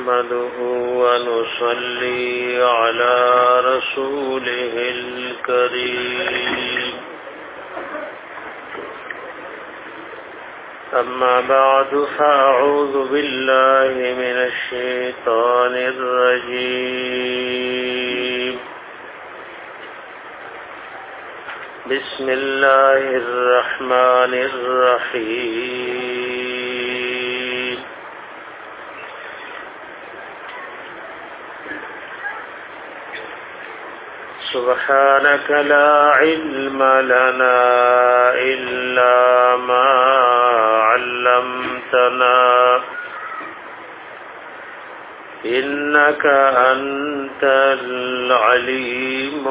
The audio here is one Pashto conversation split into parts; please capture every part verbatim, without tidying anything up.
نحمده ونصلي على رسوله الكريم أما بعد فأعوذ بالله من الشيطان الرجيم بسم الله الرحمن الرحيم سبحانك لا علم لنا إلا ما علمتنا إنك أنت العليم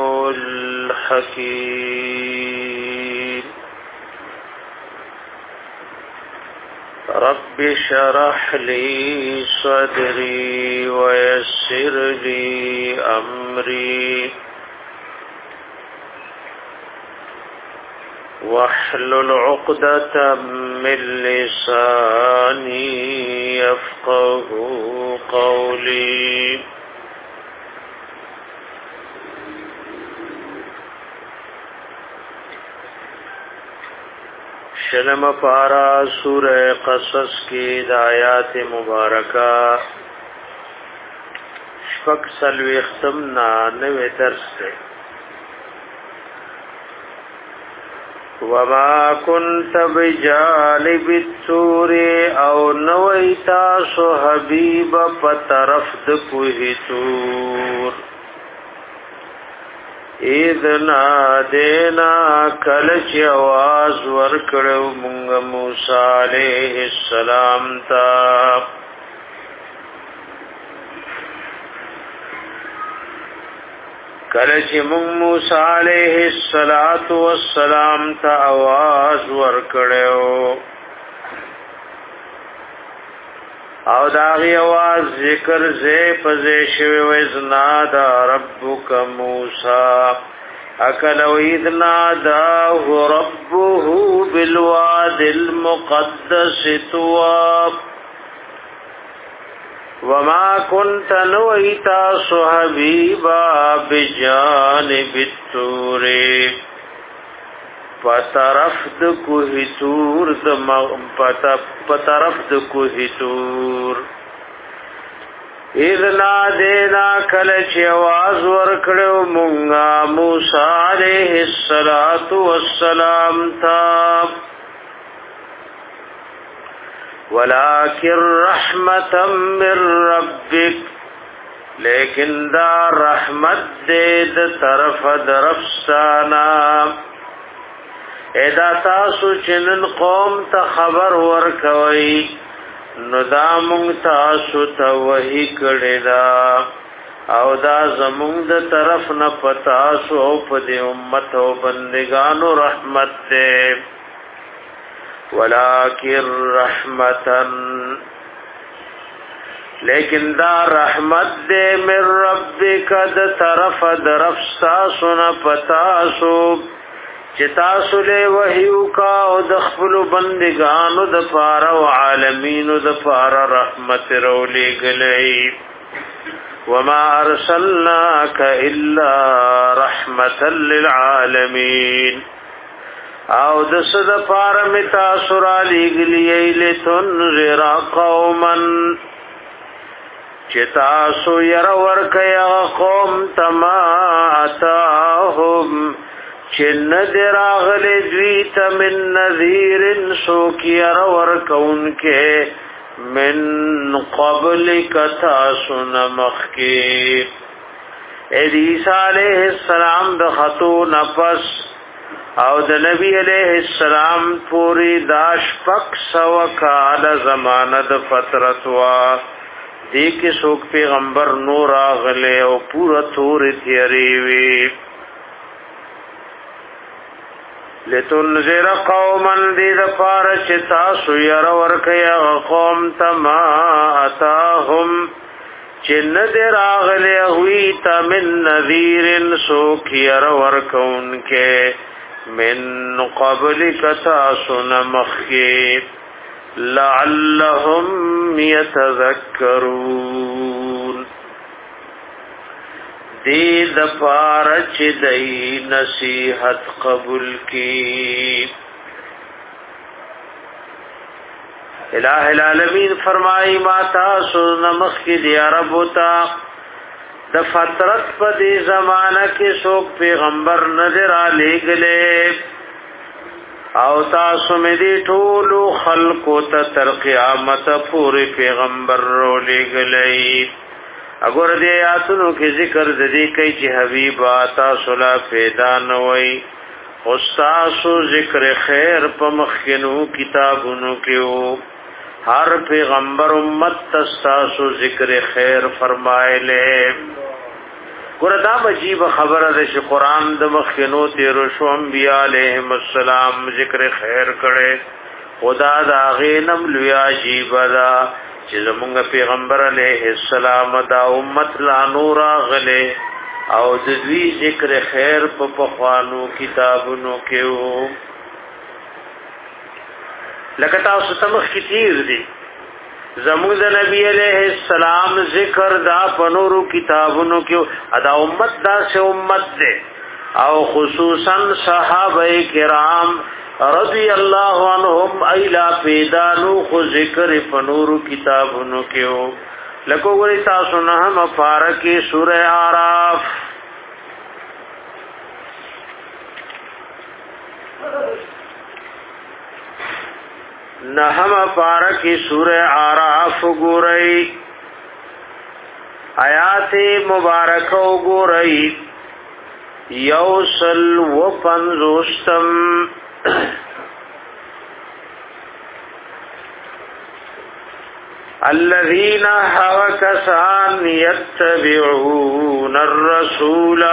الحكيم رب اشرح لي صدري ويسر لي أمري واحلل عقدة من لساني يفقه قولي شلم پارا سورہ قصص کی آیات مبارکہ شفق سلوی اختمنا نوے درس سے وما كنت بجانب الطور او نویتا سو حبیب پطرف دکوه تور اذ نادینا کلچ آواز ورکڑو منگ موسیٰ علیہ السلام تا کلچ منگ موسیٰ علیہ السلام تا آواز ورکڑو او داغی آواز ذکر زی پزی شوی ویزنادا ربک موسیٰ اکلو اذناداه ربه بالواد المقدس تواب وما كنت نویتا صحبیبا بجانب التور پطرف د کوه تور د پطرف د کوه تور اذ نادینا کلچ آواز ورکړو مونږه موسی علیہ السلام تا ولكن رحمتا من ربک لیکن دا رحمت دے د طرف درفستانا ادا تاسو چنن قوم ته خبر ورکوي نو دا مونږ تاسو ته وਹੀ کړي دا او دا زمونږ د طرف نه پتا سو په دې امت او بندگانو رحمت دې ولکن رحمتن لیکن دا رحمت دې من ربک د طرف درفستا سن پتا سو چتا سله وحیو کا او د خپل بندگانو د پاره او عالمینو د پاره رحمت رولې غلې وما ارسلناک الا رحمتا للعالمین او د صد پاره متا سورا لګلې لتنذر قوما چتا سو ير ور کیا قوم تما اتاهم چن در آغل دویت من نذیر سوکیر ورکون کے من قبل کتا سن مخی عیسیٰ علیہ السلام د خطو نفس او د نبی علیہ السلام پوری داش پک سو کال زمانت فترتوا دیکھ سوک پیغمبر نور آغلے او پورا تور تیریوی لتنذر قوما دید پارچ تاسو یر ورکیا قوم تما اتاهم چن در آغلی ہوئی تا من نذیر سوک یر ورکون کے من قبل کتا سن مخی لعلهم يتذكرون دی د پارچ دی نصیحت قبول کی. الہ العالمین فرمائی ما تاسو نمخ کی دی عرب ہوتا د فترت په دی زمانہ کې څوک پیغمبر نظر علی گلے او تاسو مې دی ټول خلقو ته تر قیامت پورې پیغمبر رو لګلې. اگر دې آیاتونو کې ذکر د دې کوي چې حبیب تاسو لا پیدا نه وای او تاسو ذکر خیر په مخکینو کتابونو کې وو. هر پیغمبر امت تاسو ذکر خیر فرمایله. ګوردا عجیب خبره ده چې قران د مخکینو تیر شو انبیاء علیهم السلام ذکر خیر کړي. خدا دا غینم لوی عجیب ده چې زمونږ پیغمبر علیه السلام دا امت لا نور غله او د دوی ذکر خیر په پخوانو کتابونو کې وو. لکه تاسو تمخ کی تیر دي زموږ د نبی علیہ السلام ذکر دا پنورو کتابونو کې ادا امت دا سے امت دے او خصوصا صحابه کرام رضی اللہ عنہم ایلا پیدانو خو ذکر پنورو کتابونو کې لکو ګورې تاسو نه هم فارکی سورہ اعراف نحم پارکی سورہ اعراف گورئی آیات مبارک گورئی یوصل و پنزوستم الذین حوکسان یتبعون الرسول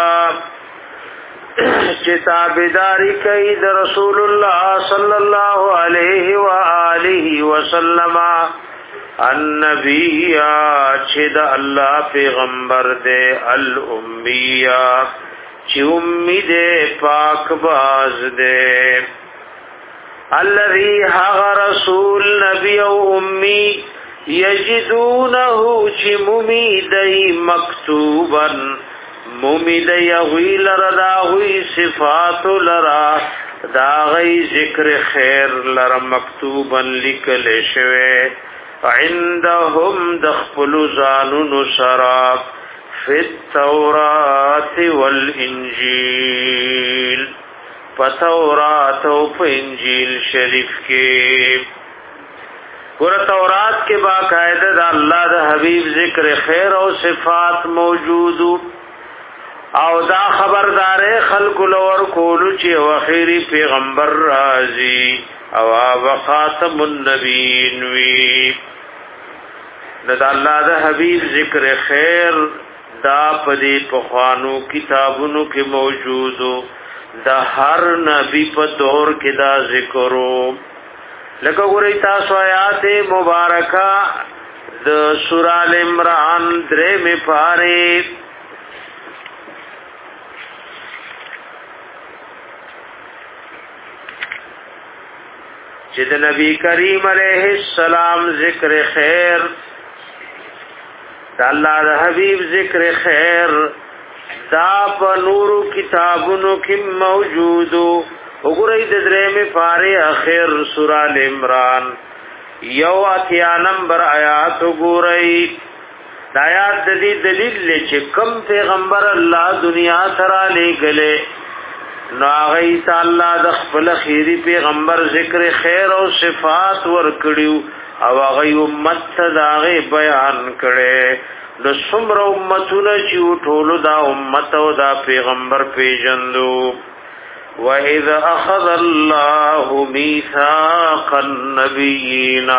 چتابداری کئی د رسول الله صلی الله علیه و آله وسلم النبی چې د الله پیغمبر دے الامی چې امی دے پاک باز دے الذی حغ رسول نبی او امی یجدونه چې ممیدی مکتوبا ممید یغوی لرا دا غوی صفات لرا دا غی ذکر خیر لرا مکتوبا لکل شوے عندهم دخپل زانون سراب فی التورات والانجیل فتورات و انجیل شریف کے گورا تورات کے باقاعدہ دا اللہ دا حبیب ذکر خیر و صفات موجودو او دا خبردار خلق لور کولو چې واخیری پیغمبر رازی او وخاتم النبیین وی دا الله دا حبیب ذکر خیر دا پدی پخوانو کتابونو کې موجودو دا هر نبی په دور کې دا ذکرو. لکه ګورئ تاسو آیات مبارکه د سورہ ال عمران درې می پاره چې د نبی کریم علیه السلام ذکر خیر د الله د حبیب ذکر خیر دا په نورو کتابونو کې موجودو. وګورئ د درېمې پاره اخر سورہ ال عمران یو اتیا نمبر آیات وګورئ. د آیات د دې دلیل چې کم پیغمبر الله دنیا ترا لګلې نو هغه تعالی د خپل خیری پیغمبر ذکر خیر او صفات ور کړیو او هغه امت ته داغه بیان کړي. د څومره امتونه چې ټولو دا امت او دا پیغمبر پیژندو. وَإِذْ أَخَذَ اللَّهُ مِيثَاقَ النَّبِيِّينَ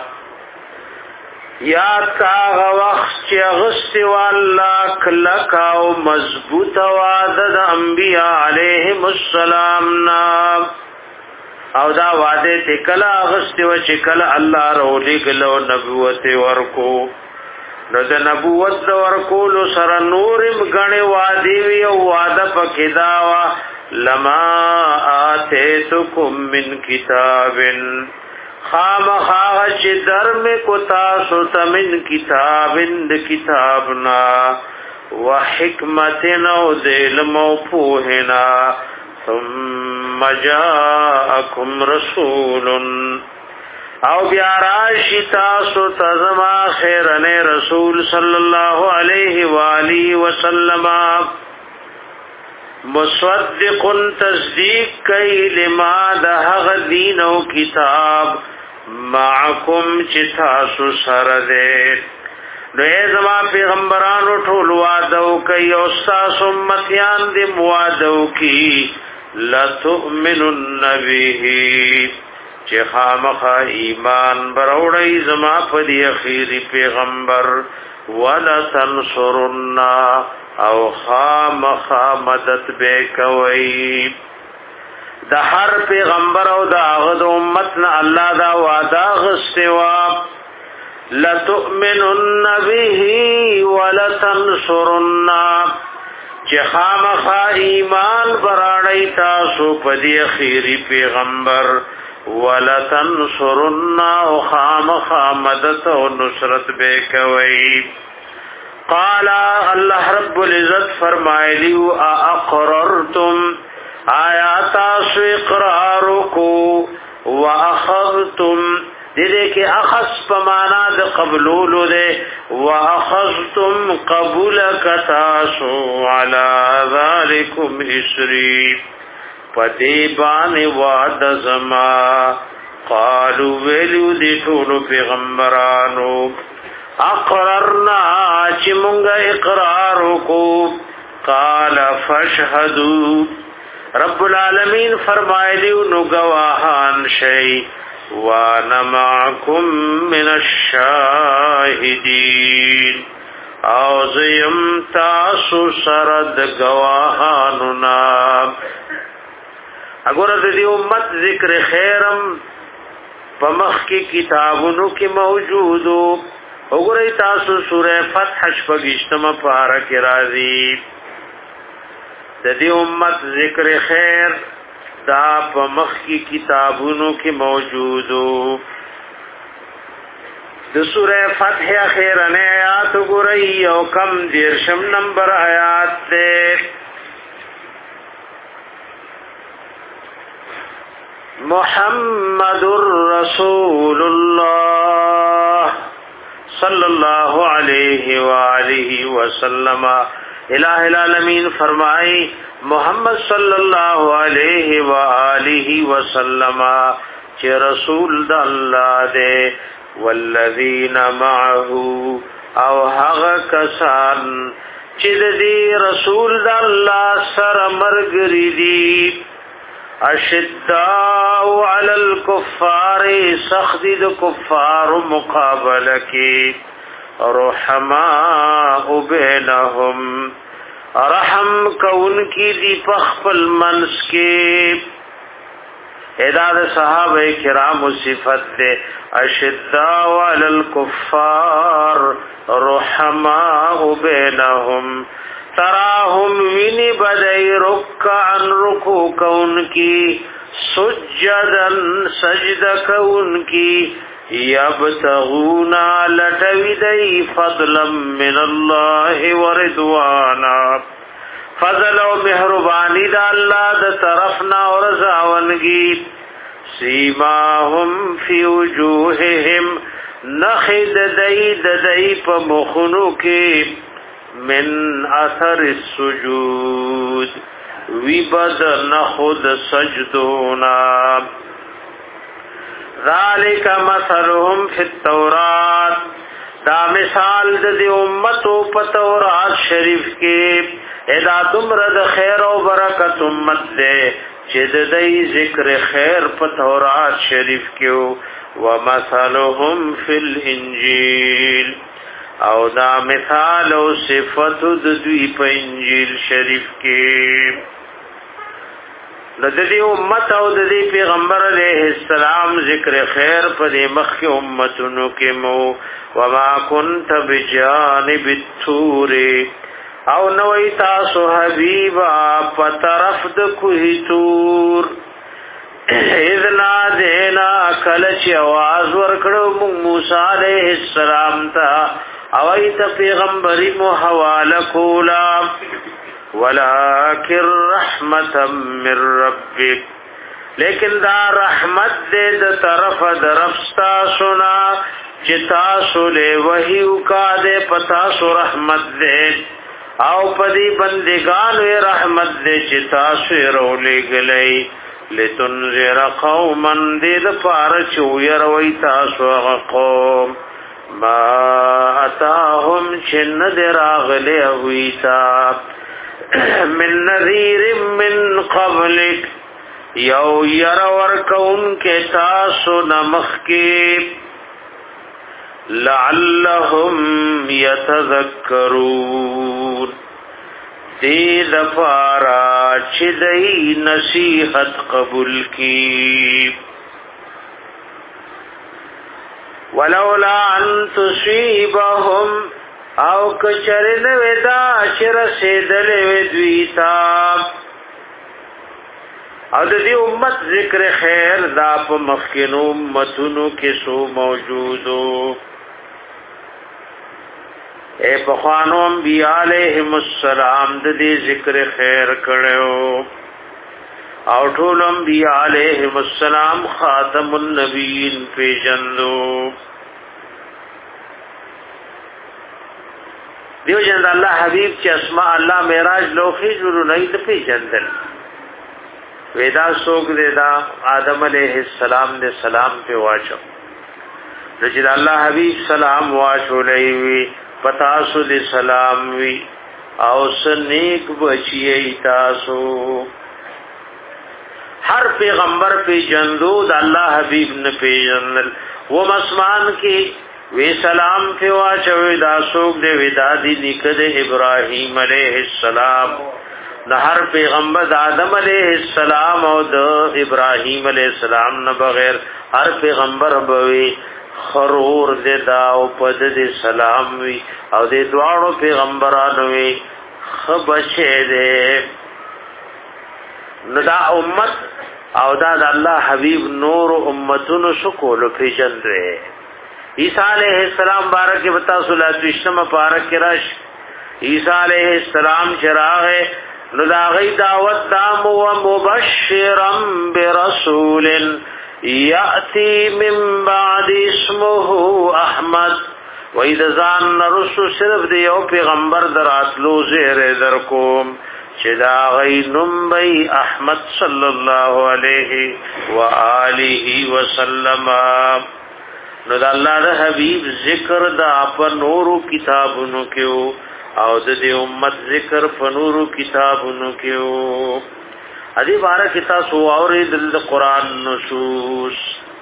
یاد کاغه وخت چې غستی والله کلک او مضبوط وعده د انبیاء علیهم السلام نا او دا وعده ته کله غستی و چې کله الله رولې کله نبوت ورکو. نو د نبوت ورکول سره نورم غنه وعده وی او وعده پکې دا وا لما آتیتکم من کتاب خام خواہ چی درم کتاسو تمن کتابند کتابنا و حکمتنا و دلم و پوہنا ثم جاءکم رسول او بیاراشی تاسو تزما خیرن رسول صلی اللہ علیہ وآلہ وسلم مصدق تصدیق کئی لما دہغ دین و کتاب معکم چی تاسو سردے نو اے زما پیغمبرانو ټول وعدو کئی اوستاس امتیان دی موعدو کی لتؤمنن به چی خامخا ایمان بروڑی زما پدی اخیری پیغمبر ولتنصرن او خامخا مدد بے کوئی دا ہر پیغمبر او دا آغد امتنا اللہ دا وعدا غستوا لتؤمنن به ولتنصرن چی خامخا ایمان براڑی تاسو پدی اخیری پیغمبر ولتنصرن او خامخا مدد و نصرت بے کوئی قال اللہ رب العزت فرمائے لیو اقررتم آیا تاسو اقرارو کو واخذتم دیدے کہ اخذ پمانا دے قبلولو دے واخذتم قبول کتاسو علا ذالکم اسری پدیبان وعد زما قالو ویلیو دی ٹولو پیغمبرانو اقررنا چی منگا اقرارو کو قال فاشهدوا رب العالمین فرمائے لیو نو گواہان شئی وانا معکم من الشاہدین او زیم تاسو سرد گواہاننا اگر دی امت ذکر خیرم پمخ کی کتابونو کی موجودو اگرئی تاسو سورہ فتح شپگشتم پارک رازی دی امت ذکر خیر دا پمخ کی کتابونو کی موجودو د سورہ فتح اخیرن آیات اگرئی او کم دیرشم نمبر آیات دے محمد رسول اللہ صلی اللہ علیہ وآلہ وسلم الہ العالمین فرمائی محمد صلی اللہ علیہ وآلہ وسلم چی رسول دا اللہ دے والذین معہو او حغ کسان چی دی رسول دا اللہ سر مرگری دی اشداء علی الکفار سخدی دا کفار مقابلہ کی رحماء بینہم رحم کون کی دی پخپل منس کے اداد صحابہ کرام صفت دے اشداء علی الکفار رحماء بینہم تراہم وینی بدئی رکعن رکو کون کی سجدن سجد کون کی یبتغونا لٹویدئی فضلا من اللہ ورضوانا فضل و مہربانی دا اللہ دا طرفنا ورزاونگی سیماہم فی وجوہہم نخد دئی دئی پا مخنو کی من اثر السجود وی بد نخد سجدونا ذالک مثلهم فی التورات دا مثال د دی امتو پا تورات شریف کے ادا دمرد خیر و برکت امت دے چید دی ذکر خیر پا تورات شریف کیو ومثلهم فی الانجیل او دا مثال او صفت د دوی په انجیل شریف کې د دې امت او د دې پیغمبر علیه السلام ذکر خیر په دې مخ کې امتونو کې مو وما كنت بجانب الطور او نوې تاسو حبیبا په طرف د کوه تور اذنا دینا کلچ آواز ورکڑو موسی علیہ السلام تا اویت پیغمبری مو حوال کولا ولکن رحمتا من ربک لیکن دا رحمت دے دا طرف درفستا سنا چتا سلے وحی اکا دے پتا سو رحمت دے او پدی بندگان وی رحمت دے چتا سو رولے گلئی لتنذر قوما دید پارچو یروی تاسو قوم ما اتاهم چن در آغلے ہویتا من نذیر من قبلک یو یرور کون کے تاسو نمخ کی لعلهم یتذکرون دی دفارا چدئی نصیحت قبول کی ولولا ان تصیبهم او کچرن ودا شر سیدل ودویتا او د دې امت ذکر خیر دا په مخکینو امتونو کې سو موجودو اے بخوانو انبیاء علیہم السلام د دې ذکر خیر کړو او ټول انبیاء علیہم السلام خاتم النبیین پیجندو دیو جن الله حبیب چې اسماء الله معراج لوخي جوړ نه د پیجندل ویدا سوک دے دا آدم علیہ السلام دے سلام پہ واچو رجد اللہ حبیب سلام واچو لئیوی پتاسو دے سلام وی او سنیک بچیئی تاسو ہر پیغمبر پہ جندود اللہ حبیب نے پہ جندل وہ مسمان کی وی سلام پہ واچو ویدا سوک دے ویدا دی نکد ابراہیم علیہ السلام نہ ہر پیغمبر آدم علیہ السلام او د ابراہیم علیہ السلام نہ بغیر ہر پیغمبر بوي خرور دے دا او پد دے سلام وی او دے دواړو پیغمبرانو وی خبشه دے نو دا امت او دا د الله حبیب نور امتونو شکول فی جندره عیسی علیہ السلام بارک بتا صلوات وشتم بارک راش عیسی علیہ السلام چراغ نو دا غی دعوت دام و مبشرا برسول یأتی من بعد اسمه احمد و ایدزان نرسو صرف دیو پیغمبر در اطلو زیر در کوم چه دا غی نمبی احمد صلی اللہ علیہ وآلہ وسلم نو دا اللہ دا حبیب ذکر دا پا نورو کتابنو کیو او د دې امت ذکر فنورو کتابونو کېو ادي بارا کتاب سو اورې د قران نصوص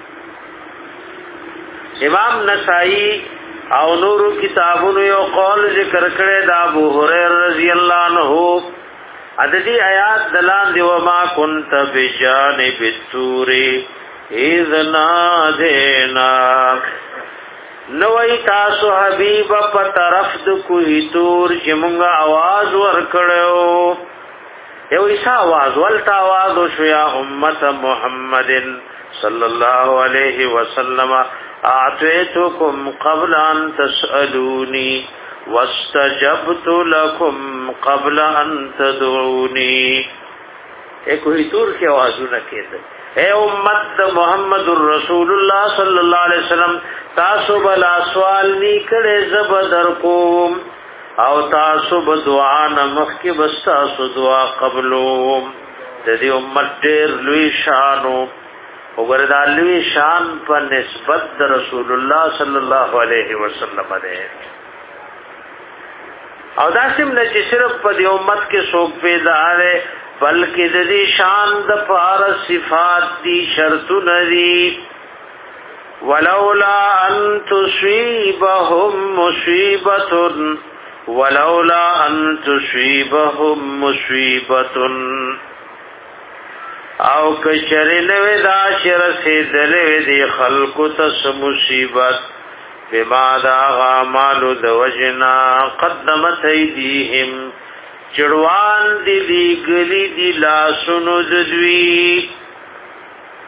امام نسائی او نورو کتابونو یو قول ذکر کړي د ابو هريره رضی الله عنه ادي آیات دلان دی وما كنت بجانب الطور اذ نادینا نوئی تاسو حبیب پا طرف دو کوئی تور چی منگا آواز ورکڑو یو ایسا آواز والتا آوازو شیا امت محمد صلی اللہ علیہ وسلم اعطیتکم قبل ان تسألونی واستجبت لکم قبل ان تدعونی ایک کوئی تور کی آوازو نکیتا اے امت محمد الرسول اللہ صلی اللہ علیہ وسلم تاسو بلا سوال نی کړي زبدر کوم او تاسو به دعا نمخ کې بس تاسو دعا قبلوم د دې امت ډېر لوی شانو وګوره دا لوی شان په نسبت د رسول الله صلی الله علیه وسلم ده او دا سیم نه چې صرف په دې امت کې څوک پیدا ده بلکې د دې شان د پار صفات دي شرطونه دي ولولا ان تصيبهم مصيبه ولولا ان تصيبهم مصيبه او کچرن ودا شر سیدل دی خلق تس مصیبت بما دا غامال د وجنا قدمت ایدیهم چړوان دی دی گلی دی لا سنو ددوی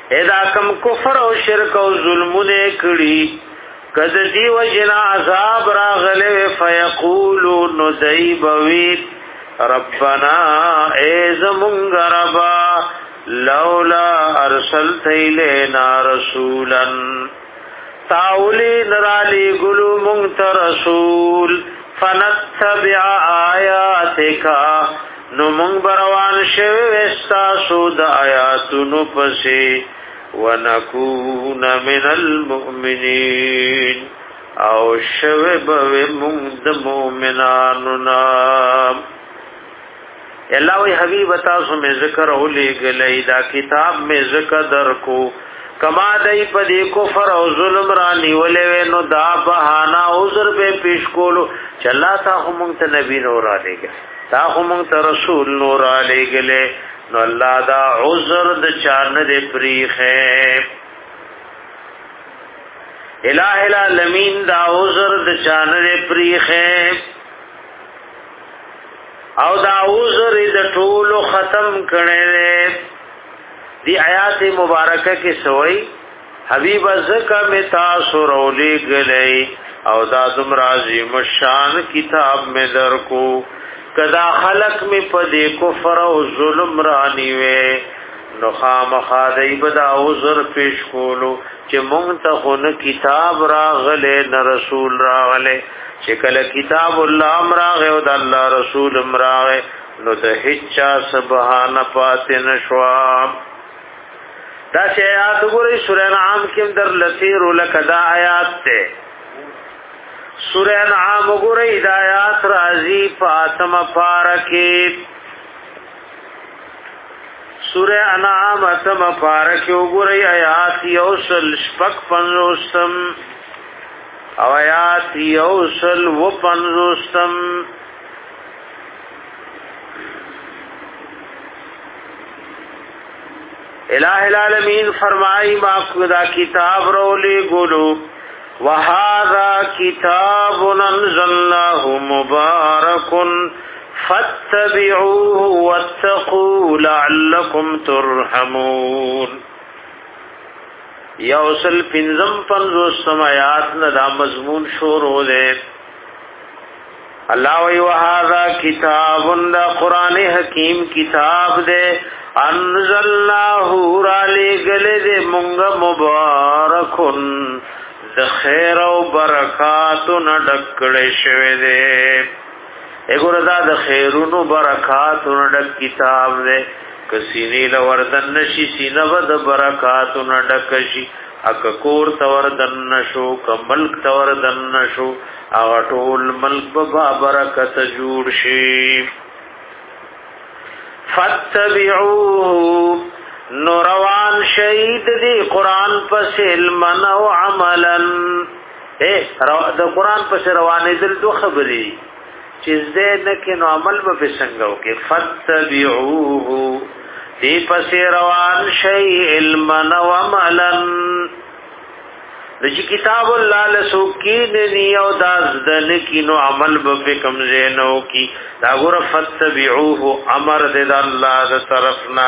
ادا کم کفر او شرک او ظلمونه کړي کذ دی وجنا عذاب راغله فیقولو ندیبوی ربنا ایزمونگ ربا لولا ارسلت الینا رسولا تاولی نرالی گلو منگت رسول فنتبع آیاتکا نو منگ بروان شویستا سود آیاتو نپسی ونکون من المؤمنین او شویب ومند مومناننا اللہ وی حبیب تاسو میں ذکر ہو لے گلئی دا کتاب میں ذکر در کو کما دای پدی کفر او ظلم را نیولے نو دا بہانا عذر بے پیش کولو چلا تا ہمون ته نبی نور علی گے تا ہمون ته رسول نور علی گلے نو اللہ دا عذر د چان دے پریخ ہے الہ العالمین دا عذر د چان دے پریخ ہے او دا عذر د ټول ختم کړي دی آیات مبارکه کې سوئی حبیب زکا میں تاسو رولی گلئی او دا دمرازی مشان کتاب میں در کو کدا خلق میں پدے کفر او ظلم رانیوے نخام خادی بدا عذر پیش کولو چه منتخون کتاب راغلے نا رسول راغلے چکل کتاب اللہ امراغے و دا اللہ رسول امراغے نو دا ہچا سبحان پاتے نشوام دا سی آیات گوری سورہ انعام کم در لطیر لکدا آیات تے سورہ انعام گوری دا آیات رازی پاتم پارکی سورہ انعام اتم پارکی گوری آیات یوسل شپک پنزوستم او آیات یوسل و پنزوستم الہ العالمین فرمائی ماقودہ کتاب رولی گلو وَهَذَا كِتَابٌ أَنزَلْنَاهُ مُبَارَكٌ فَاتَّبِعُوهُ وَاتَّقُوا لَعَلَّكُمْ تُرْحَمُونَ یوصل پنزم پنزو سمایات ندا مضمون شروع دے اللہ وی وَهَذَا كِتَابٌ دا قرآن حکیم کتاب دے انزلناہ رالی گلے دے منگ مبارکن د خیر او برکاتو نډکړې شوی دے اګور دا د خیرونو برکاتو نډک کتاب دے کسینی لوردن نشي سینه ود برکاتو نډکشي اک کور توردن نشو کملک توردن نشو او ټول ملک په برکت جوړ شي فاتبعوه نوروان شهید دی قرآن پس علمن و عملن اے د قرآن پس روانی دل دو خبری چیز دے نکنو عمل با پسنگو کے فاتبعوه دی پس روان شهید علمن و عملن دچی کتاب اللہ لسوکین نیو دازدن کی نو عمل بفکم زینو کی دا گور فتبعوه امر دید اللہ دا طرفنا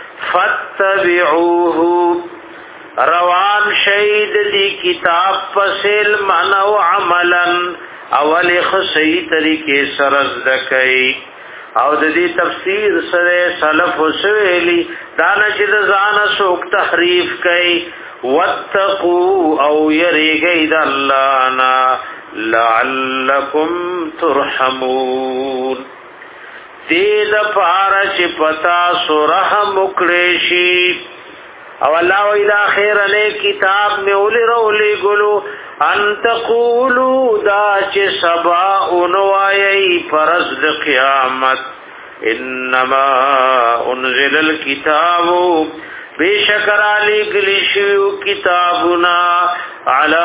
فتبعوه روان شید دی کتاب پسل من و عملا اولی خصی طریقے سرزدکی او د دې تفسیر سره سلف وسویلی دانا چې د ځان سوک تحریف کئ واتقوا او یریږئ د الله نا لعلکم ترحمون دې د پاره چې پتا سو رحم وکړي شي او الله ویلا خیر له کتاب میں اولی رولی گلو ان تقولوا دا چې سبا اونوایي پرز د قیامت انما انزل الكتاب بیشکر علی گلیشیو کتابنا علی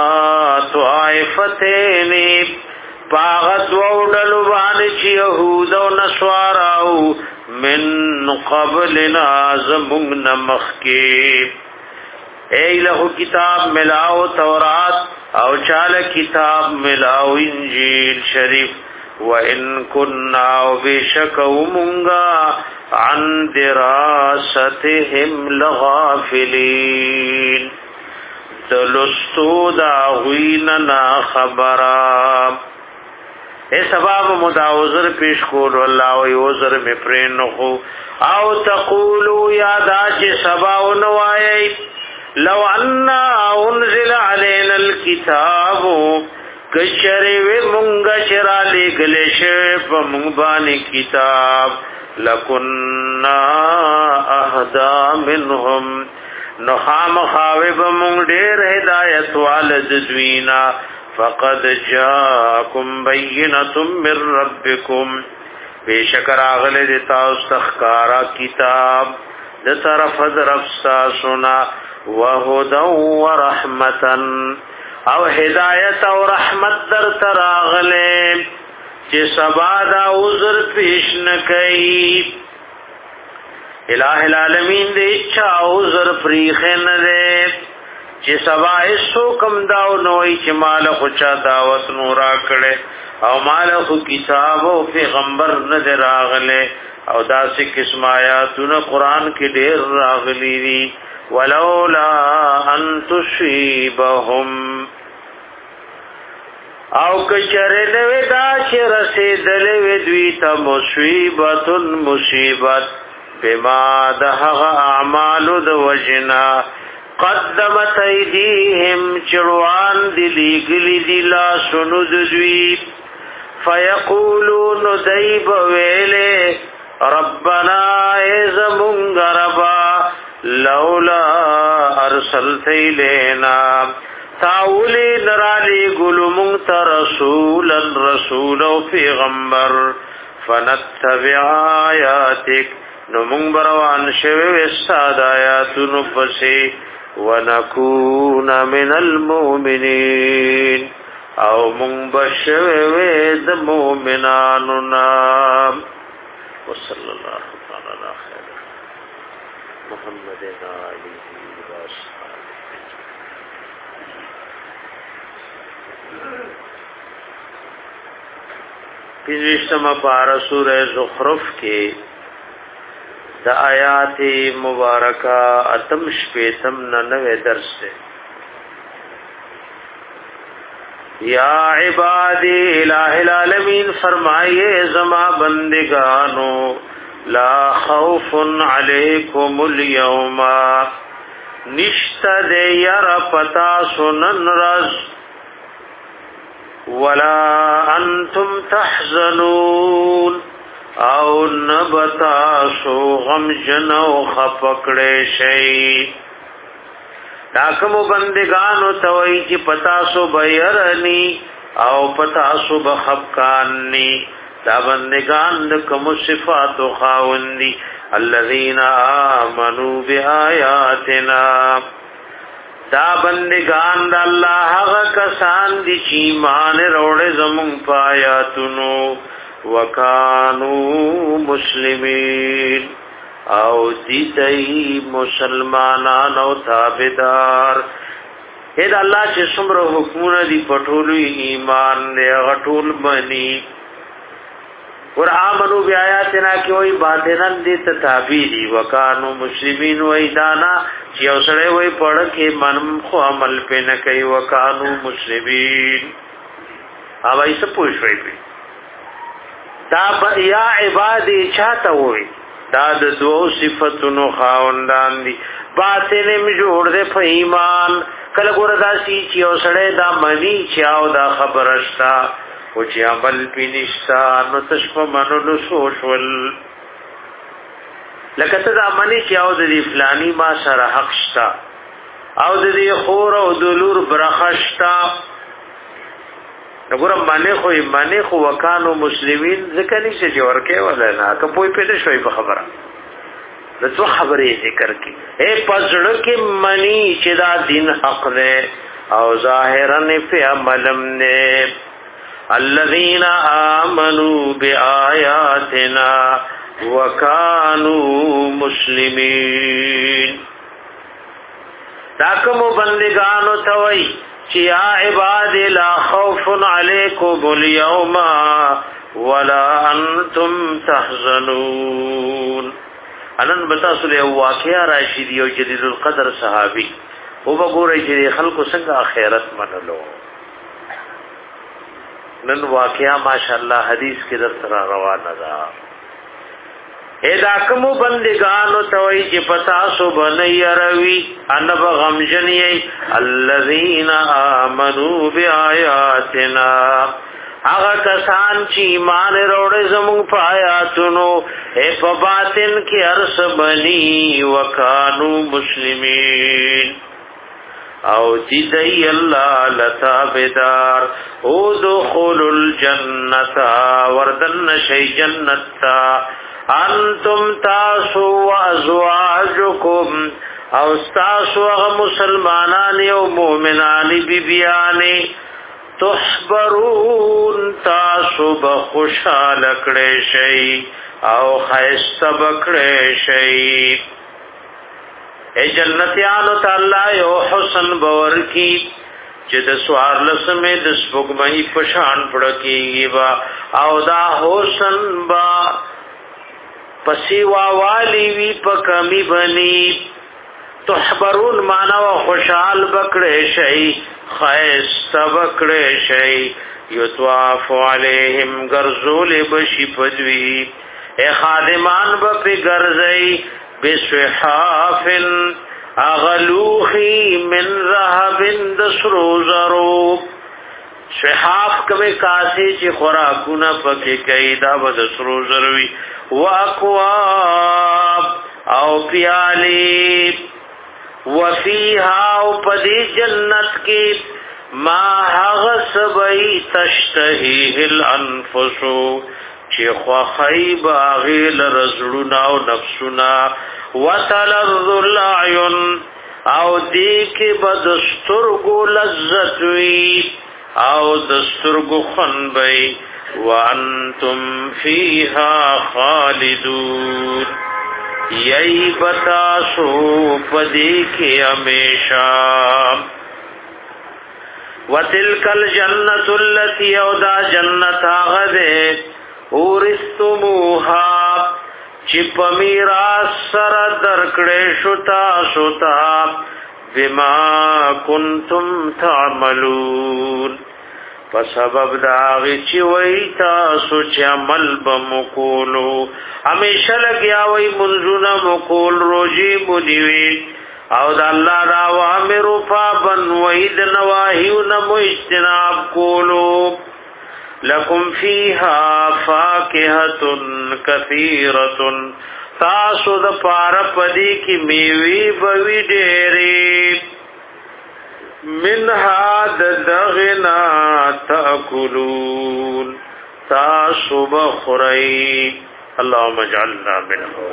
طائفتین پاغت ووڈلو بانچ یهود و نسواراو من قبلنا زمونگ نمخکی اے لہو کتاب ملاو تورات او چال کتاب ملاو انجیل شریف وَإِن كُنَّا وَبِشَكَوْمُنْغَا عَنْ دِرَاسَتِهِمْ لَغَافِلِينَ دلستو دا غویننا خبرا اے سباب مداوزر پیش کول واللہ وی وزر میں پرینخو او تقولو یادا چی سباو نوائی لو انا انزل علینا الكتابو کشریوی منگا شرا لگلش پا منگبانی کتاب لکننا اہدا منهم نخام خاوب مونگ دیر ہدایت والد دوینا فقد جاکم بینتم من ربکم بے شکر آغل دیتا استخکارا کتاب دی طرف درفسا سنا وہدا ورحمتا او ہدایت و رحمت در تراغلے چی سبا دا عذر پیش نکئی الہ العالمین دے اچھا عذر پریخن دے چی سبا اسو کم داو نوئی چی مال خوچا دعوت نورا کڑے او مال خو کتاب و پیغمبر ندر آغلے او داسی قسم آیاتون قرآن کی دیر راغلی دی ولولا ان تصیبهم او کچرے نوی دا چی رسیدلوی دویتا مصیبت مصیبت بما دهغ اعمال د وجنا قدمت ایدیهم چروان دلی گلی دلا سند دوی فیقولون دیب ویلے ربنا ایزمونگ ربا لولا ارسلت الینا تاولی نرالی گلمونگ تا رسولا رسولا پیغمبر فنتبع آیاتک نو مونږ بروان شوه استاد آیاتونو پسې ونکون من المؤمنین او مونږ بشوه د مؤمنانو نام وصلی الله تعالی علی خیر محمد علیه و اصحابہ پنځمه پارہ سورہ زخرف کې دا آیات مبارکہ اتم شپیتم ننوے درس ہے یا عبادی الہ العالمین فرمائیے زما بندگانو لا خوف علیکم اليوم نشت دے یر پتا سنن رز ولا انتم تحزنون او نبتا سو غم جنو خپکڑے شئی تاکم بندگانو توئی چی پتا سو بیرنی او پتا سو بخبکاننی دا بندگان دکم صفات خاوندی الذین آمنوا بآیاتنا دا بندگان دا اللہ غا کسان دی چیمان روڑ زمون پایاتنو وکانو مسلمین او دیتای مسلمانان او تابدار اید اللہ چه سمر حکمون دی پٹھولوی ایمان دے غطول بنی اور آمنو بی آیاتنا کی وی باطنن دی تتابی دی وکانو مسلمین وی دانا چی اوسڑے وی پڑھکے منم خو عمل پہ نکئی وکانو مسلمین آب ایسا پوش وی پی دا یا عبادی چاہتا ہوئی دا دا دو صفتنو خاوندان دی باطنم جوڑ دے پا ایمان کل گور دا سی چیو سڑے دا منی چیاو دا خبرشتا و چی عمل پی نشتا نو تشپ منو نسوشول لکتا دا منی چیاو دا دی فلانی ما سر حقشتا او دا دی خور او دلور برخشتا نګورم باندې خو یې باندې خو وکانو مسلمین ذکر نشي جوړ کې ولا نه که پوي پېد شوي په خبره د څو خبرې ذکر کې اے پزړه کې منی چې دا دین حق نه او ظاهرا په عملم نه الذين آمنوا بآياتنا وكانوا مسلمين تاکم بندگانو توي چیا عباد لا خوف علیکم اليوم ولا انتم تحزنون. انن بتاسو له واقعیا راشدی او جلیل القدر صحابي او وګورئ چې خلکو څنګه آخرت منلو. نن واقعیا ماشاءالله حدیث کې در سره روانه ده. ادا کوم بندگانو توي چې پتا سو بني روي ان بغمجني الذين امنوا بآياتنا، هغه کسان چې ایمان وروړي زموږ په آیاتونو اے په باطن کې ارس بني وکانو مسلمین او چې دی الله لتابدار او دخول الجنه وردن شي جنت انتم تاسو وازواجکم او تاسو هغه مسلمانان او مؤمنان بیبیانه تحبرون تاسو بخوشاله کړئ شي او خیسته بکړئ شي. ای جنتیانو تعالی یو حسن باور کی چې د سوار لسمه د سپوږمۍ په شان پړکیږي با او دا حسن با پسی واوالی وی په کمی بنی. تحبرون معنا و خوشحال بکړې شي خیست بکړې شي یطواف علیهم غرزول بشی پدوی اے خادمان بپی غرزئی بسحاف اغلوخی من ذهب دسرو زرو. شحاف کمی کاسی چی خوراکونا پکی کئی دا بدسرو زروی واکواب او پیالی وفیها او پدی جنت کی ما حغس بئی تشتهیه الانفسو چی خواخی باغیل رزلونا و نفسونا وتلذ العیون او دیکی بدسترگو لذتوی او دسترگو خنبئی وانتم فیها خالدون یئی بتاسو پدی کی ہمیشہ. وتلک الجنت التی اودا جنت آغدے اورستموها چپ میراث سر درکڑے شتا شتا بما کنتم تعملون فسبب داغی چی وی تاسو چی عمل بمکولو ہمیشہ لگیا وی منزونا مکول روجی منیوی او دا اللہ دا وامر پابن وید نواہیو نمو اجتناب کولو لکم فیہا فاکہت کثیرت تاسو دا پار پدی کی میوی بوی ڈیری منها دغنا تأکلون تاسو بخوری اللهم اجعلنا منهم.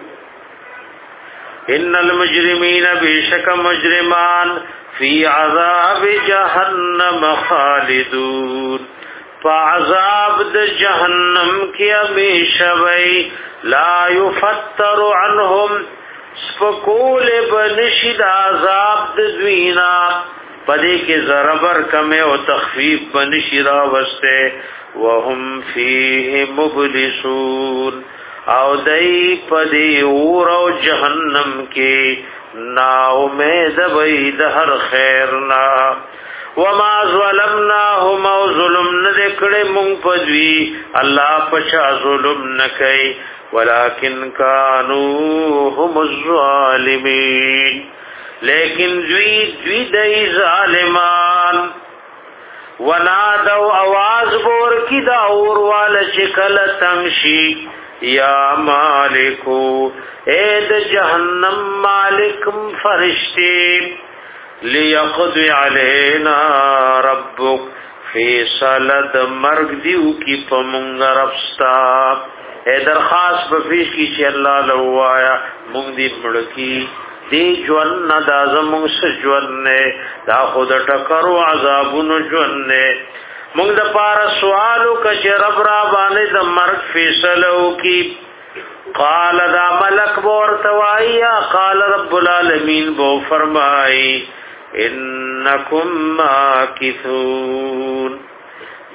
ان المجرمین بیشک مجرمان فی عذاب جہنم خالدون فعذاب د جہنم کی ہمیشہ وی لا یفتر عنہم سپکول بنشد عذاب د دوینا پدې کې ضربر کمه او تخفیف بنشي را وسته وهم فيه مبلسون او دای پدې اور او جهنم کې نا امید وې د هر خیر نا وما ظلمناهم او ظلم نه کړې مونږ پدوی الله پچا ظلم نه کوي ولكن كانوا هم الظالمين لیکن دوی دوی دای ظالمان. ونادو आवाज بور کی دا اور والا شکل تنشی یا مالکو اے د جہنم مالکم فرشتے لیقضی علینا ربک فیصلت مرگ دیو کی پمونگ ربستا اے درخواست بفیش کی چی اللہ لوایا مونگ دی مڑکی دی جون دا زمونگ سجون نے دا خود ٹکرو عذابون جون نے مونگ دا پارا سوالو کچ رب را بانے دا مرگ فیصلو کی قال دا ملک بورتوائی قال رب العالمین بو فرمائی انکم ماکثون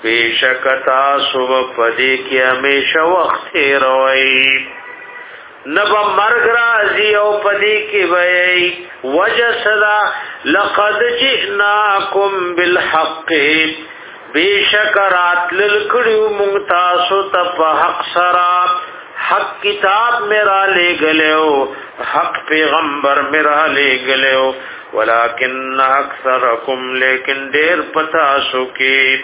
بیشکتا سو پدی کی ہمیشہ وقت روئی نبا مرگ رازی او پدی کی بئی وجسدا لقد جئناکم بالحق بیشکرات للکڑیو منتاسو تپ حق سرا حق کتاب میرا لے گلیو حق پیغمبر میرا لے گلیو ولیکن اکثرکم لیکن دیر پتاسو کی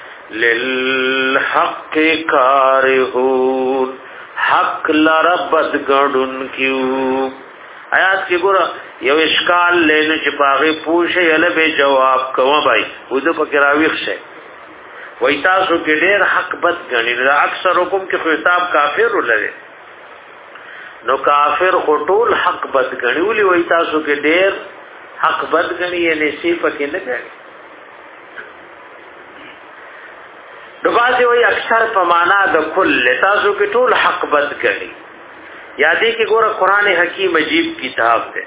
للحق کارہون حق لربت گڑن کیو آیات کی گورا یو اشکال لینو چپاغی پوشے یلبے جواب کوا بھائی ویدو پا کراویخ سے ویتاسو کی دیر حق بد گنی دا اکثر حکم کی خطاب کافر رو لگے نو کافر خطول حق بد گنی ولی ویتاسو کی دیر حق بد گنی یہ نصیب کی نگنی نو بازی وی اکثر پمانا دا کل تاسو کی طول حق بد گنی یادی کی گورا قرآن حکیم عجیب کتاب دے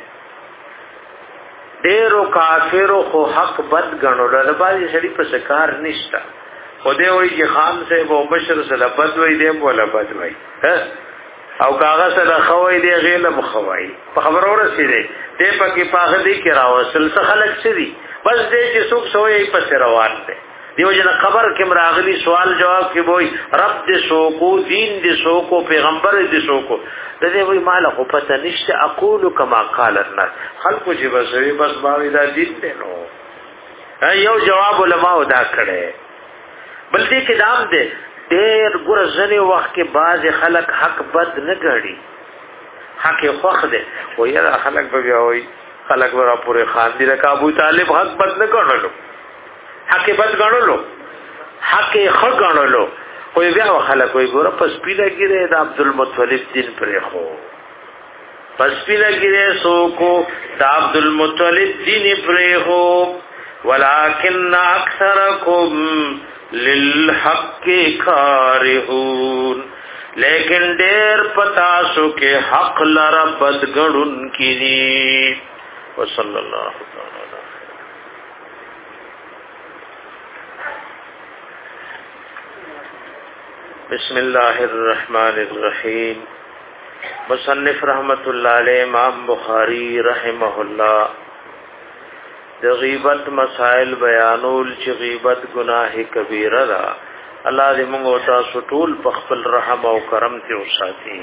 دیرو کافرو خو حق بد گنو لبازی سڑی پس کار نشتا خودے وی جی خان سے وہ بشر سلا بد وی دے مولا بد وی او کاغذ سلا خوائی دے غیلم خوائی پا خبر اور سی دے دے پا کی پاغدی کی راوصل سخلق سی دی بس دے چی سوک سوئی پس روان دے دیو جن خبر کم راغلی سوال جواب کی بوئی رب دے سوکو دین دے سوکو پیغمبر دے سوکو دے وی مالا خو پتا نشت اقولو کما قال الناس خلقو چی بس وی بس باوی دا دین دے نو یو جواب علماء دا کڑے بلدی کی دام دے دیر گر زنی وقت کے بعض خلق حق بد نگڑی حق خوخ دے وہ یار خلق بگیا ہوئی خلق برا پورے خاندی رکا ابو طالب حق بد نگڑ لو حق بد گڑو لو حق خود گڑو لو کوئی بیا خلق کوئی گورا پس پیلا گرے دا عبدالمطلب دین پر خو پس پیلا گرے سو کو دا عبدالمطلب دین پر خو ولیکن اکثرکم للحق کارہون لیکن دیر پتاسو کے حق لرا بدگڑن کی نی وصلی اللہ تعالی بسم اللہ الرحمن الرحیم مصنف رحمت اللہ علیہ امام بخاری رحمہ اللہ د غیبت مسائل بیانول چې غیبت گناہ کبیره ده الله دې موږ او تاسو ټول په خپل رحم او کرم ته وساتي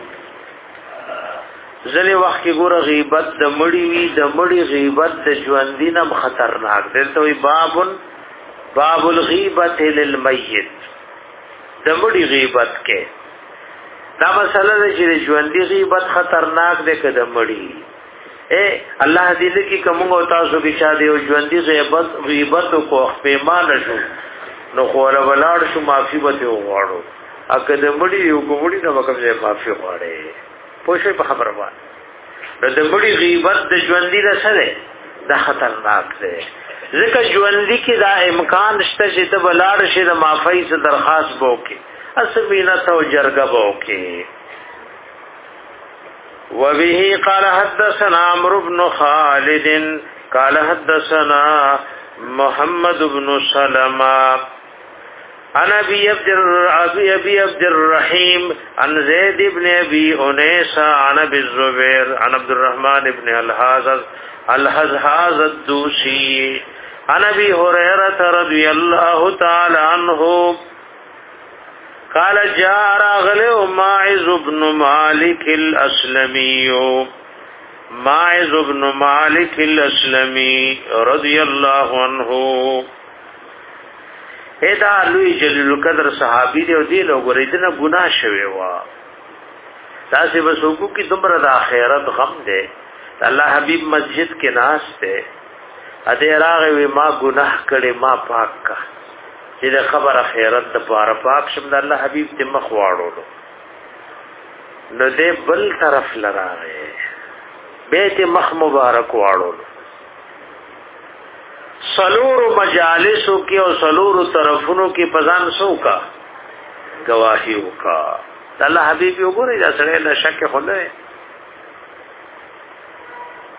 ځلې وخت کې ګوره غیبت د مړی وی د مړی غیبت د ژوندۍ نم خطرناک دی ته وی باب باب الغیبت للمیت د مړی غیبت کې دا مسله ده چې ژوندۍ غیبت خطرناک ده که د مړی اے الله دې دې کې کوم او تاسو کې چا دی او ژوندۍ غیبت غیبت کو پیمانه شو نو خو ولا ولاړ شو معافي به وغواړو اګه د مړي یو ګوړي نو کوم ځای معافي غواړي پوښې په خبره وای د مړي غیبت د ژوندۍ سره دا خطرناک دی ځکه ژوندۍ کې دا امکان شته چې د ولاړ شي د معافي څخه درخواست وکړي اسمینه تو جرګه وکړي وبه قال حدثنا عمرو بن خالد قال حدثنا محمد بن سلمة عن ابي عبد ابي ابي عبد الرحيم عن زيد بن ابي انيس عن ابي الزبير عن عبد الرحمن بن الحازز الحزحاز الدوسي عن ابي هريره رضي الله تعالى عنه قال جاء راغله ماعز بن مالك الاسلمي ماعز بن مالك الاسلمي رضي الله عنه ادا لوی جلیل القدر صحابی دی او دی لو ګریدنه ګناه شوی وا تاسو به سوکو کی دمر د اخرت غم دی الله حبیب مسجد کې ناس ته اته راغه وی ما ګناه کړي ما پاک کا چې د خبر خیرت د پاره پاک شم د الله حبیب ته مخ واړو نو دې بل طرف لراغه بیت مخ مبارک واړو سلور مجالسو کی او سلور طرفونو کی پزان سو کا گواہی وکا الله حبیب یو ګورې دا سره له شک خله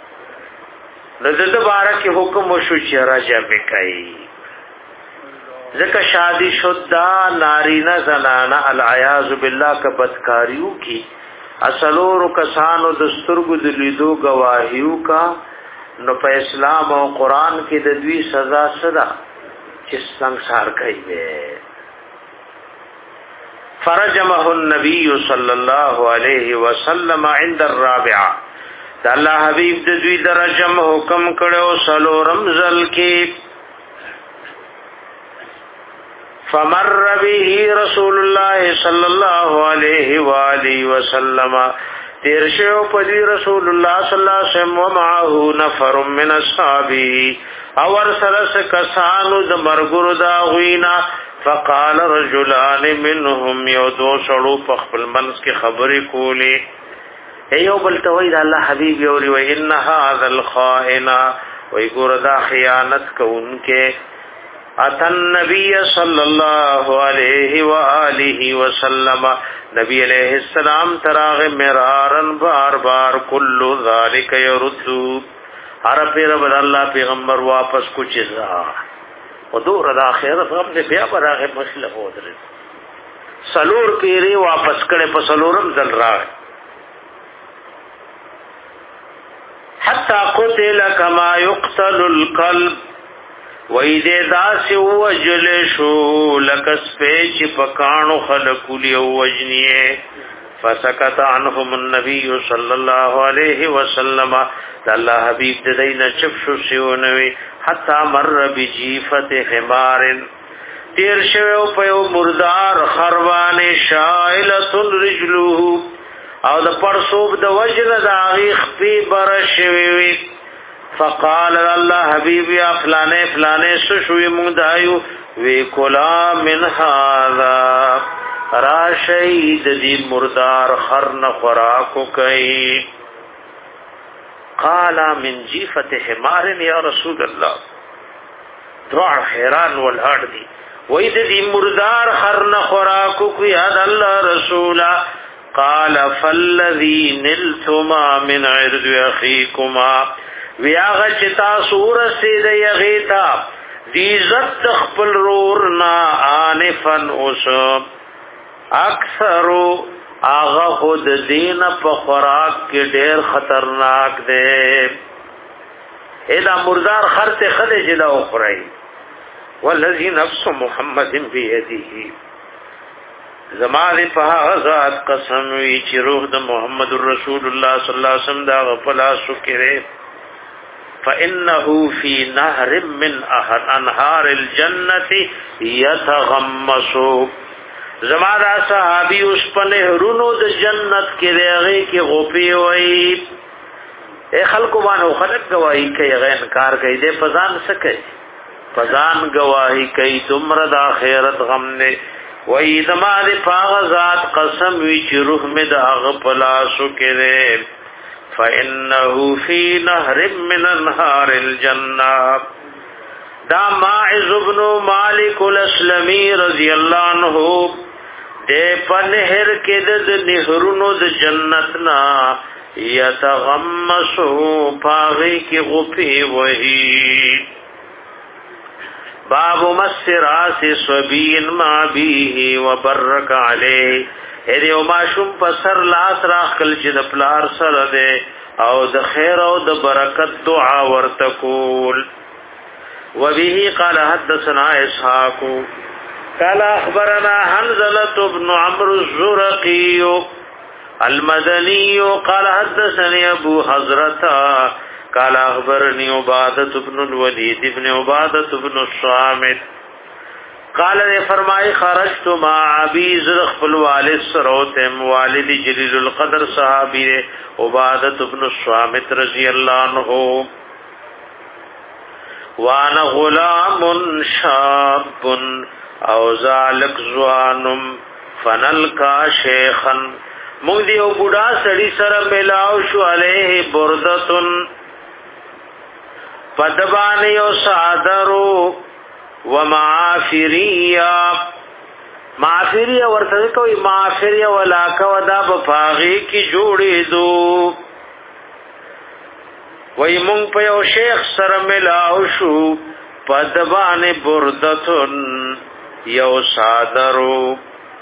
نو د بارک حکم شو چې راځه وکای ذکر شادی شدہ نارینا زنانا العیاذ باللہ کا بدکاریو کی اصلور کسانو دسترگو دلیدو گواہیو کا نو په اسلام او قران کې د دوی سزا صدا چې سنگسار کوي. فرجمه النبي صلى الله عليه وسلم عند الرابعه د الله حبيب د دوی درجم حکم کړو سلو رمزل کې. فمر به رسول الله صلى الله عليه واله وسلم تیر شو پدی رسول الله صلی الله علیه وسلم ومعه نفر من اصحابه اور سرس کسانو د مرګرو دا غوینا. فقال رجلان منهم یودو شړو په خپل منس کې خبرې کولې. ایو بل توي د الله حبیب یوري و ان هذا الخائن وی ګور دا خیانت کوونکې اتن نبی صلی الله علیه و آله وسلم نبی علیہ السلام تراغ مرارن بار بار کلو ذالک یردو ہر پیر بد اللہ پیغمبر واپس کچھ رہا و دور دا خیرت غم دے بیا براغ مسئلہ ہو در سلور پیری واپس کڑے پا سلورم دل رہا حتی قتل کما یقتل القلب وَإِذَا دَاسِ وَجْلَشُوا لَكَسْفَيْچ پکانو خلقولی وجنیه. فسکت عنهم النبی صلی اللہ علیہ وسلم اللہ حبیب ددین چپشو سیونوی حتی مر بجیفت حمار تیر شویو پیو مردار خروان شائلت رجلوه او د پرسوب د وجن د آغیخ پی برشویوی. فقال الله حبیب یا فلانے فلانے سشوی مندایو وی کلا من هذا را شید دی مردار خرن خوراکو کئی. قال من جیفت حمار یا رسول اللہ دعا حیران والہڑ دی وید دی مردار خرن خوراکو کئی یاد اللہ رسولا. قال فالذی نلتما من عرض اخیکما ویاغ چتا سور سید یغیتا دی زد خپل رورنا آنفن اس اکثرو آغا خود دین پا خوراک کی دیر خطرناک دے. ایدا مردار خرط خد جدا اخرائی والذی نفس محمد بیدیه زمان پہا غزات قسم وی چی روح دا محمد الرسول اللہ صلی اللہ علیہ وسلم دا غفلا سکرے. فإنه في نهر من انهار الجنة يتغمس زمانہ صحابی اس پر نهرونو د جنت کے دیغے کی غوپی ہوئی. اے خلقو بانو خلق گواہی کئی غیر انکار کئی دے پزان سکے پزان گواہی کئی دمرد آخیرت غم نے وی زمان پاغذات قسم وی چی روح میں دا غپلاسو کے دے. فإنه في نهر من انهار الجنة دا ماعز بن مالک الاسلمی رضی اللہ عنہ دے پنہر کے دد نہرونو د جنتنا یتغمسو پاغی کی غفی وہی. باب مس راس صبین ما بیه وبرک علیه ایدی او ماشوم پسر لاس راخل چی د پلار سر دے او د خیر او د برکت دعا ورتکول. وبه قال حدثنا اسحاق قال اخبرنا حنزلة بن عمرو الزرقي المدني قال حدثني ابو حضرة قال اخبرني عبادة بن الوليد بن عبادة بن الصامت قال نے فرمائی خرجت مع ابي زرخ الوالد سروتم والد جلیل القدر صحابی عبادت بن الصامت رضی اللہ عنہ وانا غلام شاب او ذالک زوانم فنلقا شیخا مگدی او بڑا سڑی سر ملاو شو علیہ بردتن پدبانی او سادرو ومعافریہ معافریہ ورته کوي معافریہ ولا کو دا بفاغي کی جوړې دو. وای مونږ په یو شیخ سره ملاو شو پدبان بردتن یو صادرو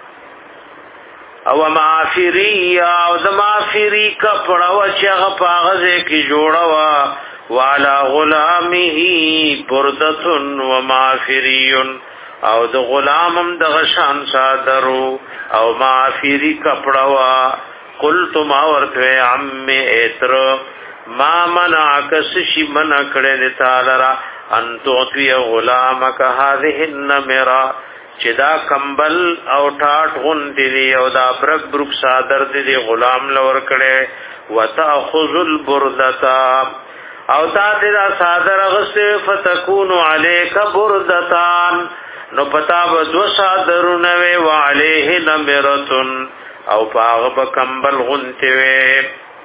او معافری او د معافری کپڑا و چغ پاغزه کی جوړا وا والا غلامه بردتن و معافری او د غلامم د غشان صادرو او معافری کپڑا وا قلت ما ورته عم اتر ما منعک سشی منع کړه تعالی را ان توتی غلامک هذه النمرا چدا کمبل او ټاټ غون دی او دا برک برک صادر دی غلام لور کړه وتاخذ البردتا او تا دې دا صادر غسه فتكون عليك بردتان نو پتا به دو صادرونه وی وعليه نمرتن او پاغ به کمبل غونته وی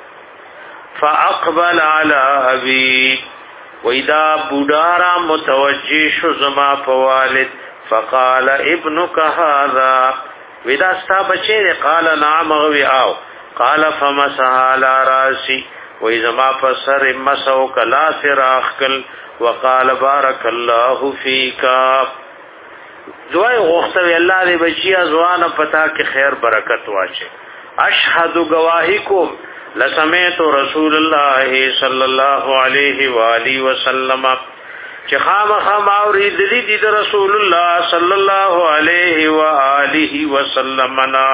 فاقبل على ابي وإذا بودارا متوجه شو زما فوالد فقال ابنك هذا ودا ستا بچے قال نعم غوي او قال فمسح على راسي وإذا ما فسر مسو كلا سراخل وقال بارك الله فيك دعای غوښته الله دې بچیا ځوان پتا کې خیر برکت واچي اشهد گواہی کو لسمعت رسول الله صلی الله علیه و آله وسلم چې خامخا ماورید دي د رسول الله صلی الله علیه و آله وسلم نا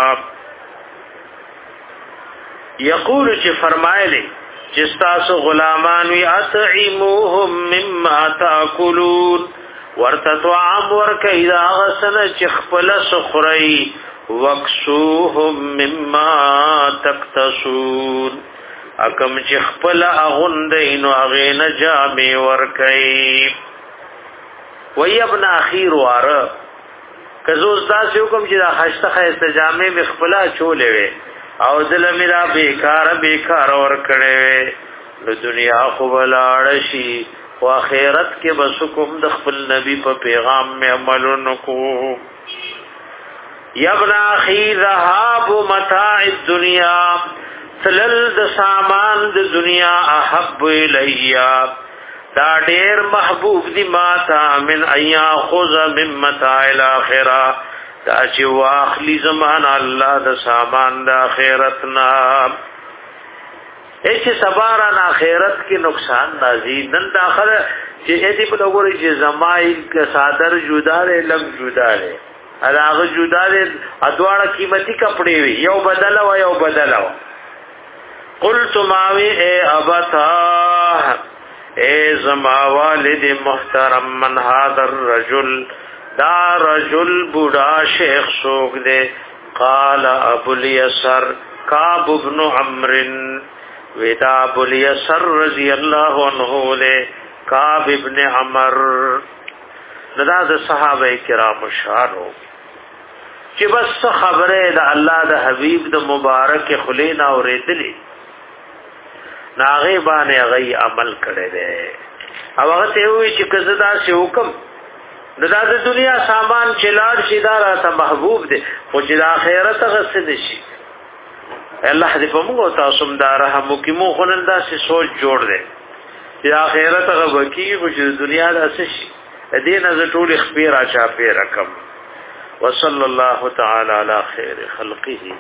یقول چې فرمایلی چې تاسو غلامان وی اطعموهم مما تاکلون ورته عام ورکه اذا غسن چې خپل سخري وکسوهم مما تکتسون اکم چې خپل اغوندینو اغین جامع ورکي وی ابن اخیر واره کزوز داس حکم چې دا خشته خسته جامع مخبلا چولې وي او دل میرا بیکار بیکار ور کړي نو دنیا خو ولاړ شي او آخرت کې بس کوم د خپل نبی په پیغام میں عملونو کو یا ابن اخی ذهاب متاع الدنيا تلل د سامان د دنیا احب الیا دا ډیر محبوب دی ما تا من ایا خذ من متاع الاخره دا چې واخلی زمان الله د سامان د اخرتنا ایچ سباران آخرت کی نقصان نازی نن داخل چه ایتی بلوگوری چه زمائی که صادر جدا رے لگ جدا رے الاغ جدا رے ادوار قیمتی کپڑے وی یو بدلو یو بدلو قلت ماوی اے ابتا اے زما والد محترم من هذا الرجل دا رجل بوڑا شیخ سوک دے قال ابو الیسر کعب ابن عمرن ویدا ابو الیسر رضی اللہ عنہ لے کعب ابن عمر ندا دا صحابہ کرام شانو چی بس خبره دا اللہ دا حبیب دا مبارک خلینا و ریدلی ناغی بانے غی عمل کرے دے او اغتے ہوئی چی کزدا سے حکم ندا دا دنیا سامان چلار شدارا تا محبوب دے خو چی دا خیرت غصد شی اللہ دې په موږ تاسو هم دا رحم وکي مو خلل دا سي سوچ جوړ دې چې آخرت هغه وکي خو چې دنیا د اسشي دې نه ټول خبير اچا په رقم وصلى الله تعالى على خير خلقه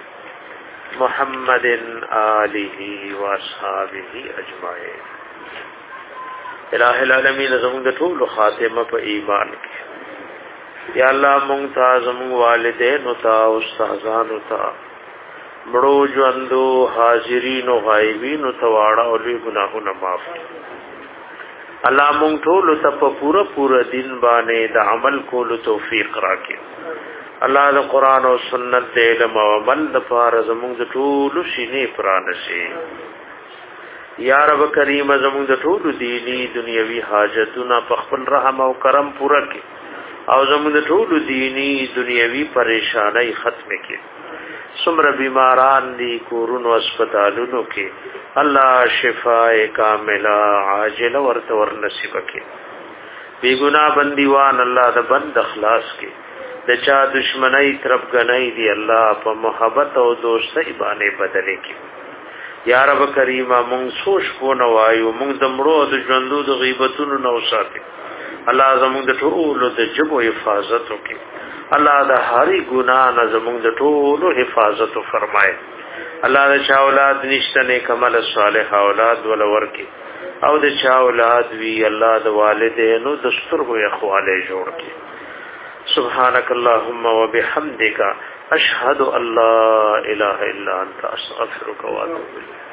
محمد آله واصحابه اجمعين الہ العالمین زموږ ټول خاتمه په ایمان کې یا الله مونږ ته زموږ والدین او تا استادانو ته مړو ژوندو حاضرین او غایبین او تواړه او لوی ګناهونه معاف الله مونږ ټول ته په پورا پورا دین باندې د عمل کولو توفیق راکړي الله د قران او سنت د علم او عمل لپاره زموږ د ټول شینې پرانشي یا رب کریم زموږ د ټول دینی دنیوي حاجتونه په خپل رحم او کرم پورا کړي او زموږ د ټول دینی دنیوي پریشانای ختم کړي سمر بیماران دی کورونو اسپتالونو کې الله شفاء کامله عاجل ورته ور نصیب کړي بی ګناه بندیوان الله د بند اخلاص کې د چا دشمنی طرف غنۍ دی الله په محبت او دوستۍ باندې بدلې کړي یا رب کریم مونږ سوچ کو نو وایو مونږ د مړو د ژوندو د غیبتونو نو ساتي الله زموږ د ټولو د جبو حفاظت وکړي الله د هرې ګناه نه زموږ د ټولو حفاظت فرمایي الله د چا اولاد نشته نیک عمل صالح اولاد ول ورکي او د چا اولاد وی الله د والدینو د سترګو اخواله جوړ کړي سبحانك اللهم وبحمدك اشهد ان لا اله الا انت استغفرك واتوب اليك